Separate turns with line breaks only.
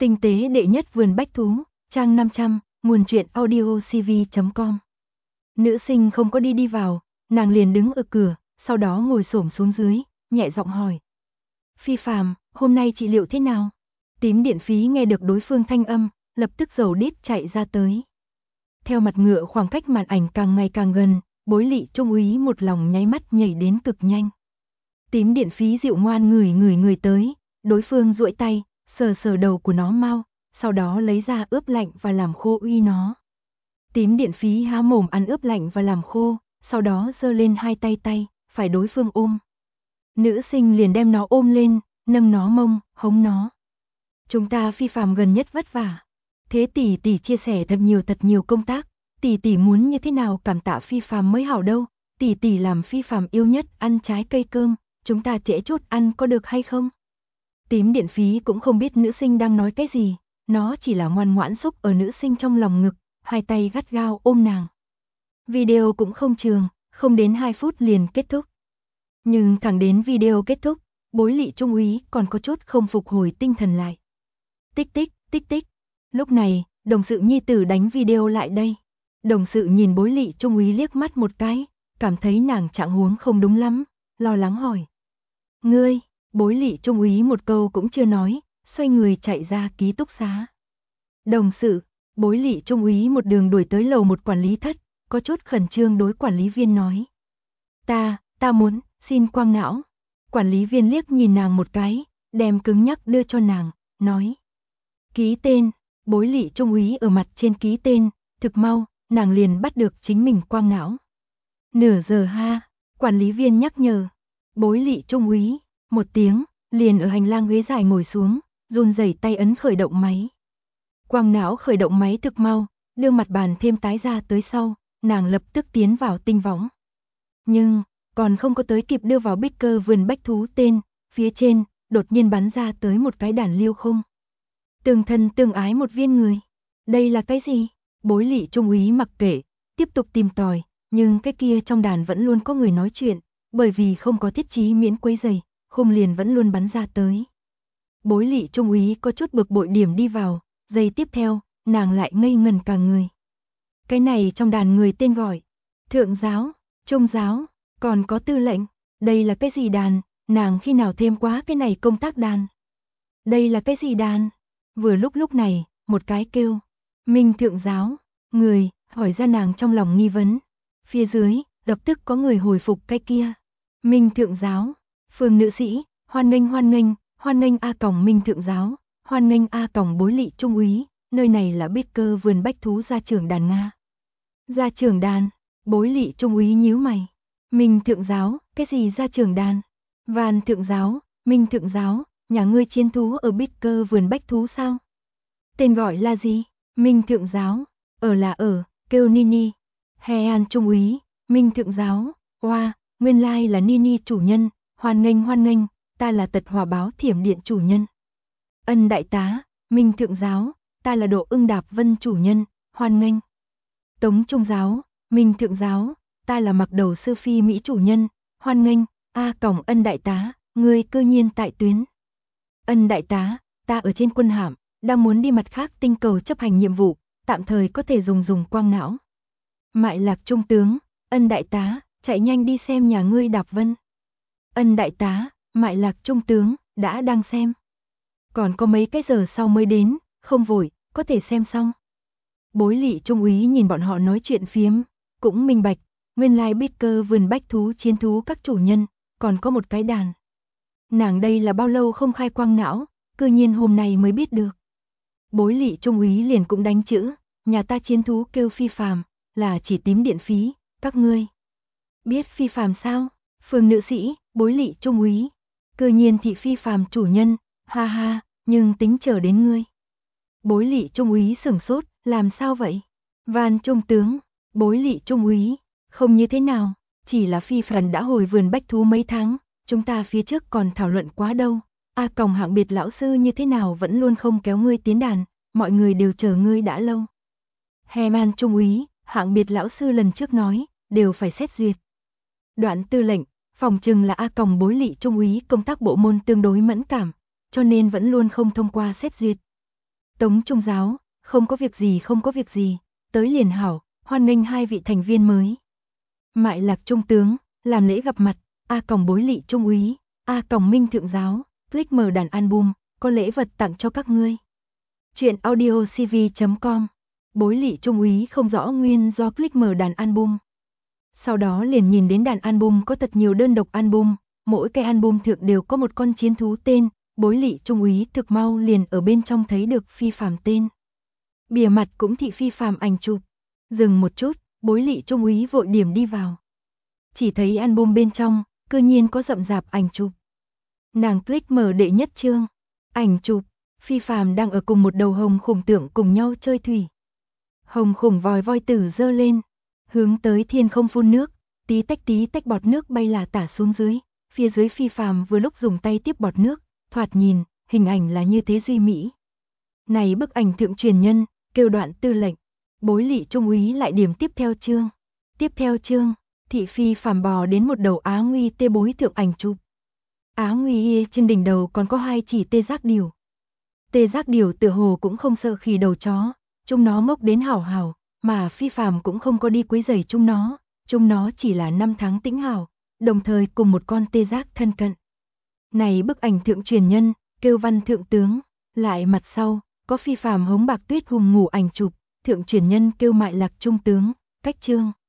Tinh tế đệ nhất vườn bách thú, trang 500, nguồn truyện audiocv.com. Nữ sinh không có đi vào, nàng liền đứng ở cửa, sau đó ngồi xổm xuống dưới, nhẹ giọng hỏi. Phi Phàm, hôm nay trị liệu thế nào? Tím Điện Phí nghe được đối phương thanh âm, lập tức dầu đít chạy ra tới. Theo mặt ngựa khoảng cách màn ảnh càng ngày càng gần, Bối Lị Trung úy một lòng nháy mắt nhảy đến cực nhanh. Tím Điện Phí dịu ngoan người tới, đối phương duỗi tay, sờ đầu của nó mau, sau đó lấy ra ướp lạnh và làm khô uy nó. Tím Điện Phí há mồm ăn ướp lạnh và làm khô, sau đó giơ lên hai tay, phải đối phương ôm. Nữ sinh liền đem nó ôm lên, nâng nó mông, hống nó. Chúng ta Phi Phàm gần nhất vất vả. Thế tỷ tỷ chia sẻ thật nhiều công tác, tỷ tỷ muốn như thế nào cảm tạ Phi Phàm mới hảo đâu, tỷ tỷ làm Phi Phàm yêu nhất ăn trái cây cơm, chúng ta trễ chút ăn có được hay không? Tím Điện Phí cũng không biết nữ sinh đang nói cái gì, nó chỉ là ngoan ngoãn xúc ở nữ sinh trong lòng ngực, hai tay gắt gao ôm nàng. Video cũng không trường, không đến 2 phút liền kết thúc. Nhưng thẳng đến video kết thúc, Bối Lị Trung úy còn có chút không phục hồi tinh thần lại. Tích tích. Lúc này, đồng sự nhi tử đánh video lại đây. Đồng sự nhìn Bối Lị Trung úy liếc mắt một cái, cảm thấy nàng trạng huống không đúng lắm, lo lắng hỏi. Ngươi, Bối Lị Trung úy một câu cũng chưa nói, xoay người chạy ra ký túc xá. Đồng sự, Bối Lị Trung úy một đường đuổi tới lầu một quản lý thất, có chút khẩn trương đối quản lý viên nói. Ta muốn, xin quang não. Quản lý viên liếc nhìn nàng một cái, đem cứng nhắc đưa cho nàng, nói. Ký tên, Bối Lị Trung úy ở mặt trên ký tên, thực mau, nàng liền bắt được chính mình quang não. Nửa giờ ha, quản lý viên nhắc nhở. Bối Lị Trung úy, một tiếng, liền ở hành lang ghế dài ngồi xuống, run rẩy tay ấn khởi động máy. Quang não khởi động máy thực mau, đưa mặt bàn thêm tái ra tới sau, nàng lập tức tiến vào tinh võng. Nhưng, còn không có tới kịp đưa vào bích cơ vườn bách thú tên, phía trên, đột nhiên bắn ra tới một cái đàn liêu khung. Tương thân tương ái một viên người. Đây là cái gì? Bối Lị Trung úy mặc kệ, tiếp tục tìm tòi, nhưng cái kia trong đàn vẫn luôn có người nói chuyện, bởi vì không có thiết chí miễn quấy rầy, khung liền vẫn luôn bắn ra tới. Bối Lị Trung úy có chút bực bội điểm đi vào, giây tiếp theo, nàng lại ngây ngần cả người. Cái này trong đàn người tên gọi, thượng giáo, trung giáo, còn có tư lệnh, đây là cái gì đàn, nàng khi nào thêm quá cái này công tác đàn. Đây là cái gì đàn? Vừa lúc này, một cái kêu, Minh thượng giáo, người, hỏi ra nàng trong lòng nghi vấn. Phía dưới, lập tức có người hồi phục cái kia. Minh thượng giáo, Phương nữ sĩ, hoan nghênh A còng Minh thượng giáo, hoan nghênh A còng Bối Lị Trung úy, nơi này là bích cơ vườn bách thú gia trưởng đàn Nga. Gia trưởng đàn, Bối Lị Trung úy nhíu mày. Minh thượng giáo, cái gì gia trưởng đàn? Van thượng giáo, Minh thượng giáo, nhà ngươi chiến thú ở bích cơ vườn bách thú sao? Tên gọi là gì? Minh thượng giáo, kêu Nini. Hè An Trung úy, Minh thượng giáo, nguyên lai là Nini chủ nhân, hoan nghênh, ta là Tật Hỏa báo Thiểm Điện chủ nhân. Ân đại tá, Minh thượng giáo, ta là Độ Ưng Đạp Vân chủ nhân, hoan nghênh. Tống trung giáo, Minh thượng giáo, ta là Mặc Đầu Sư Phi Mỹ chủ nhân, hoan nghênh. A còng Ân đại tá, ngươi cư nhiên tại tuyến. Ân đại tá, ta ở trên quân hạm, đang muốn đi mặt khác tinh cầu chấp hành nhiệm vụ, tạm thời có thể dùng quang não. Mại Lạc trung tướng, Ân đại tá, chạy nhanh đi xem nhà ngươi Đạp Vân. Ân đại tá, Mại Lạc trung tướng, đang xem. Còn có mấy cái giờ sau mới đến, không vội, có thể xem xong. Bối Lị Trung úy nhìn bọn họ nói chuyện phiếm, cũng minh bạch, nguyên lai bích cơ vườn bách thú chiến thú các chủ nhân, còn có một cái đàn. Nàng đây là bao lâu không khai quang não, cư nhiên hôm nay mới biết được. Bối Lị Trung úy liền cũng đánh chữ, nhà ta chiến thú kêu Phi Phàm, là chỉ Tím Điện Phí, các ngươi biết Phi Phàm sao? Phương nữ sĩ, Bối Lị Trung úy, cư nhiên thị Phi Phàm chủ nhân, ha ha, nhưng tính chờ đến ngươi. Bối Lị Trung úy sửng sốt, làm sao vậy? Van trung tướng, Bối Lị Trung úy, không như thế nào, chỉ là Phi Phàm đã hồi vườn bách thú mấy tháng, chúng ta phía trước còn thảo luận quá đâu. A còng Hạng Biệt lão sư như thế nào vẫn luôn không kéo ngươi tiến đàn, mọi người đều chờ ngươi đã lâu. Hè Man trung úy, Hạng Biệt lão sư lần trước nói, đều phải xét duyệt. Đoạn tư lệnh, phòng chừng là A còng Bối Lị Trung úy công tác bộ môn tương đối mẫn cảm, cho nên vẫn luôn không thông qua xét duyệt. Tống Trung Giáo, không có việc gì, tới liền hảo, hoan nghênh 2 vị thành viên mới. Mại Lạc Trung tướng, làm lễ gặp mặt, Bối Lị Trung úy, Minh Thượng Giáo, click mở đàn album, có lễ vật tặng cho các ngươi. Chuyện audio cv.com. Bối Lị Trung úy không rõ nguyên do click mở đàn album. Sau đó liền nhìn đến đàn album có thật nhiều đơn độc album, mỗi cái album thượng đều có một con chiến thú tên, Bối Lị Trung úy thực mau liền ở bên trong thấy được Phi Phàm tên. Bìa mặt cũng thị Phi Phàm ảnh chụp. Dừng một chút, Bối Lị Trung úy vội điểm đi vào. Chỉ thấy album bên trong, cư nhiên có rậm rạp ảnh chụp. Nàng click mở đệ nhất chương, ảnh chụp, Phi Phàm đang ở cùng một đầu hồng khủng tượng cùng nhau chơi thủy. Hồng khủng voi tử giơ lên, hướng tới thiên không phun nước, tí tách bọt nước bay là tả xuống dưới, phía dưới Phi Phàm vừa lúc dùng tay tiếp bọt nước, thoạt nhìn, hình ảnh là như thế duy mỹ. Này bức ảnh thượng truyền nhân, kêu Đoạn Tư lệnh, Bối Lị Trung úy lại điểm tiếp theo chương. Tiếp theo chương, thị Phi Phàm bò đến một đầu Á Nguy tê bối thượng ảnh chụp. Á Nguy trên đỉnh đầu còn có 2 chỉ tê giác điểu. Tê giác điểu tựa hồ cũng không sợ khỉ đầu chó, chúng nó ngốc đến hảo hảo, mà Phi Phàm cũng không có đi quấy rầy chúng nó chỉ là 5 tháng tĩnh hảo, đồng thời cùng một con tê giác thân cận. Này bức ảnh thượng truyền nhân, kêu Văn Thượng tướng, lại mặt sau, có Phi Phàm hống Bạc Tuyết hùng ngủ ảnh chụp, thượng truyền nhân kêu Mại Lạc Trung tướng, cách chương.